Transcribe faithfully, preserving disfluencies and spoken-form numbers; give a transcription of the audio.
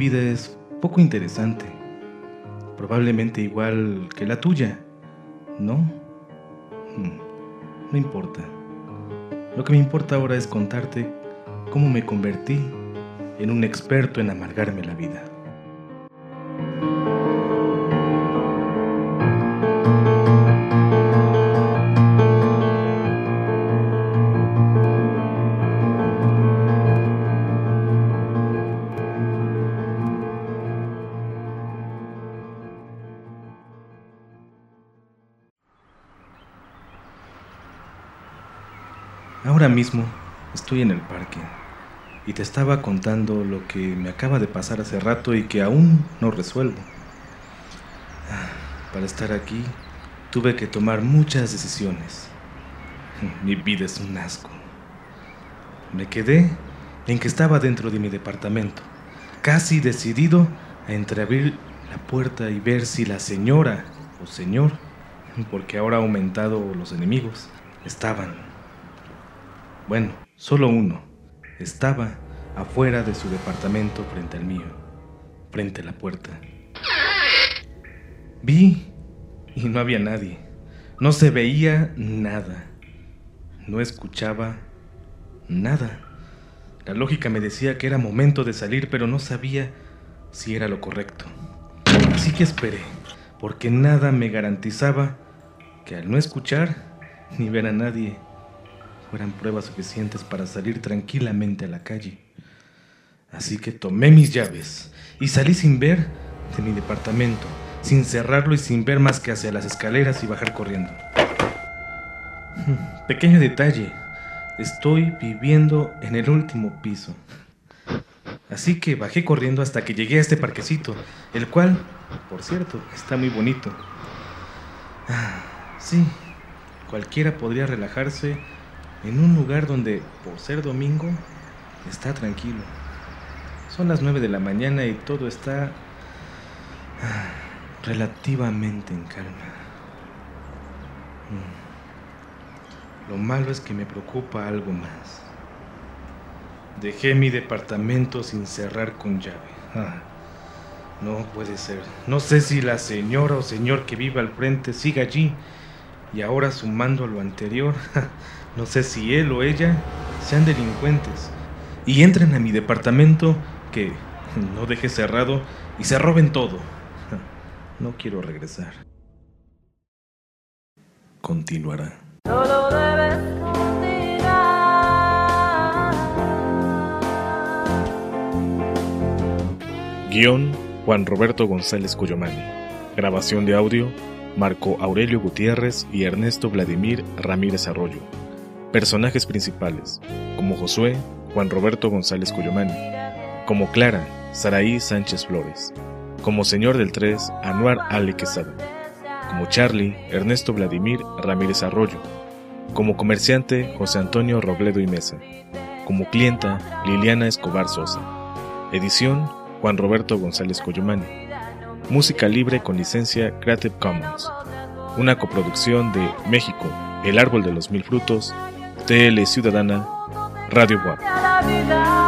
vida es poco interesante, probablemente igual que la tuya, ¿no? Hmm, no importa. Lo que me importa ahora es contarte cómo me convertí en un experto en amargarme la vida. Ahora mismo estoy en el parque y te estaba contando lo que me acaba de pasar hace rato y que aún no resuelvo. Para estar aquí tuve que tomar muchas decisiones. Mi vida es un asco. Me quedé en que estaba dentro de mi departamento, casi decidido a entreabrir la puerta y ver si la señora o señor, porque ahora ha aumentado los enemigos, estaban. Bueno, solo uno. Estaba afuera de su departamento frente al mío, frente a la puerta. Vi y no había nadie. No se veía nada. No escuchaba nada. La lógica me decía que era momento de salir, pero no sabía si era lo correcto. Así que esperé, porque nada me garantizaba que al no escuchar ni ver a nadie fueran pruebas suficientes para salir tranquilamente a la calle. Así que tomé mis llaves y salí sin ver de mi departamento, sin cerrarlo y sin ver más que hacia las escaleras y bajar corriendo. Pequeño detalle, estoy viviendo en el último piso. Así que bajé corriendo hasta que llegué a este parquecito, el cual, por cierto, está muy bonito. Sí, cualquiera podría relajarse en un lugar donde, por ser domingo, está tranquilo. Son las nueve de la mañana y todo está ah, relativamente en calma. Mm. Lo malo es que me preocupa algo más. Dejé mi departamento sin cerrar con llave. Ah, no puede ser. No sé si la señora o señor que vive al frente sigue allí. Y ahora, sumando a lo anterior, no sé si él o ella sean delincuentes y entren a mi departamento que no dejé cerrado y se roben todo. No quiero regresar. Continuará. Solo debes continuar. Guión: Juan Roberto González Cuyomani. Grabación de audio: Marco Aurelio Gutiérrez y Ernesto Vladimir Ramírez Arroyo. Personajes principales: como Josué, Juan Roberto González Cuyomani; como Clara, Saraí Sánchez Flores; como Señor del tres, Anuar Ale Quesada; como Charlie, Ernesto Vladimir Ramírez Arroyo; como comerciante, José Antonio Robledo y Mesa; como clienta, Liliana Escobar Sosa. Edición: Juan Roberto González Cuyomani. Música libre con licencia Creative Commons. Una coproducción de México, El Árbol de los Mil Frutos, T L Ciudadana, Radio Buap.